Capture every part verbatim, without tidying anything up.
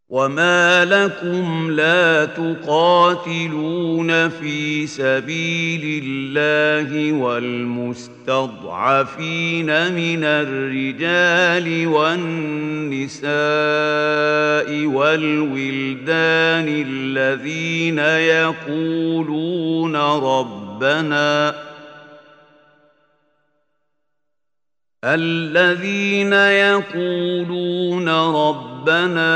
وما لكم لا تقاتلون في سبيل الله والمستضعفين من الرجال والنساء والولدان الذين يقولون ربنا الذين يقولون ربنا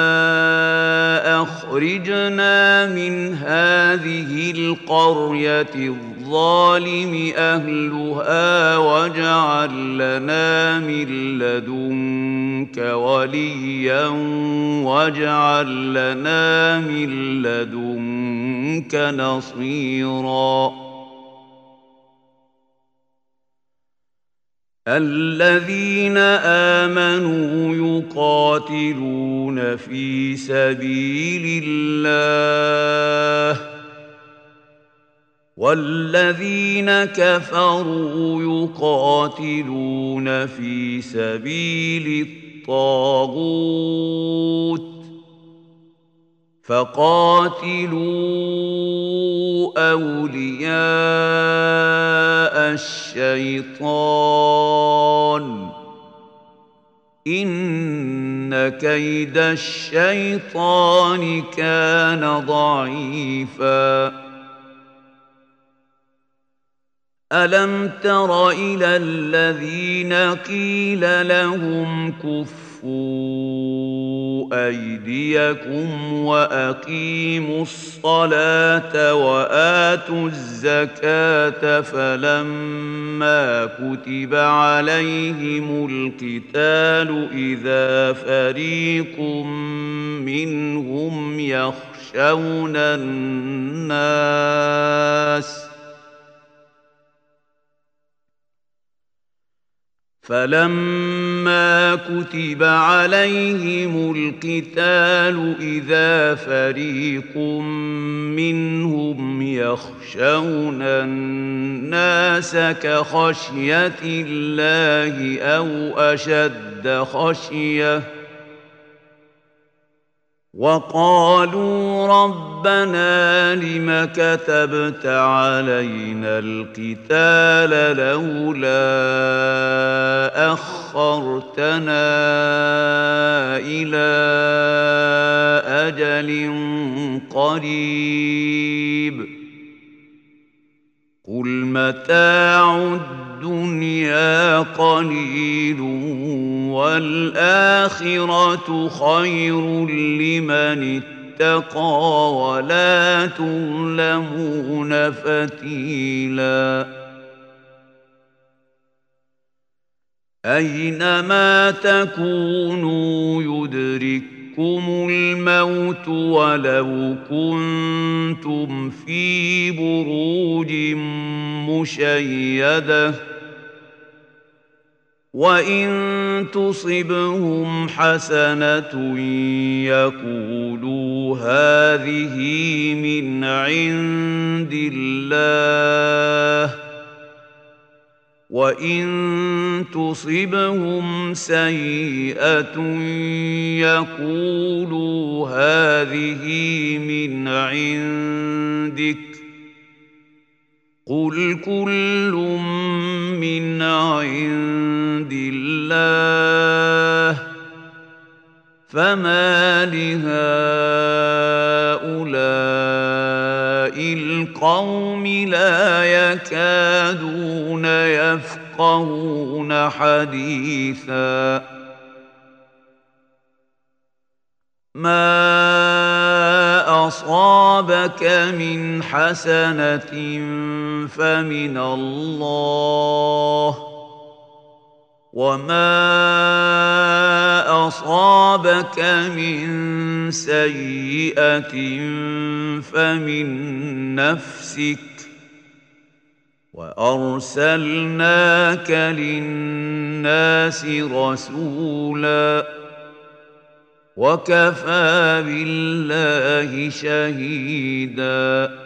أخرجنا من هذه القرية الظالم أهلها واجعل لنا من لدنك وليا واجعل لنا من لدنك نصيرا الذين آمنوا يقاتلون في سبيل الله والذين كفروا يقاتلون في سبيل الطاغوت فقاتلوا أولياء الشيطان إن كيد الشيطان كان ضعيفا ألم تر إلى الذين قيل لهم كفوا أيديكم وأقيموا الصلاة وآتوا الزكاة فلما كتب عليهم القتال إذا فريق منهم يخشون الناس فلما كتب عليهم القتال إذا فريق منهم يخشون الناس كخشية الله أو أشد خشية وقالوا ربنا لم كتبت علينا القتال لولا أخرتنا إلى أجل قريب قل متاع الدنيا قليل والآخرة خير لمن اتقى ولا تظلمون فتيلا أينما تكونوا يدرككم الموت ولو كنتم في بروج مشيدة وإن تصبهم حسنة يقولوا هذه من عند الله وإن تصبهم سيئة يقولوا هذه من عندك قل كل من عند الله فما لهؤلاء القوم لا يكادون يفقهون حديثا ما أصابك من حسنة فمن الله وما أصابك من سيئة فمن نفسك وأرسلناك للناس رسولا وكفى بالله شهيدا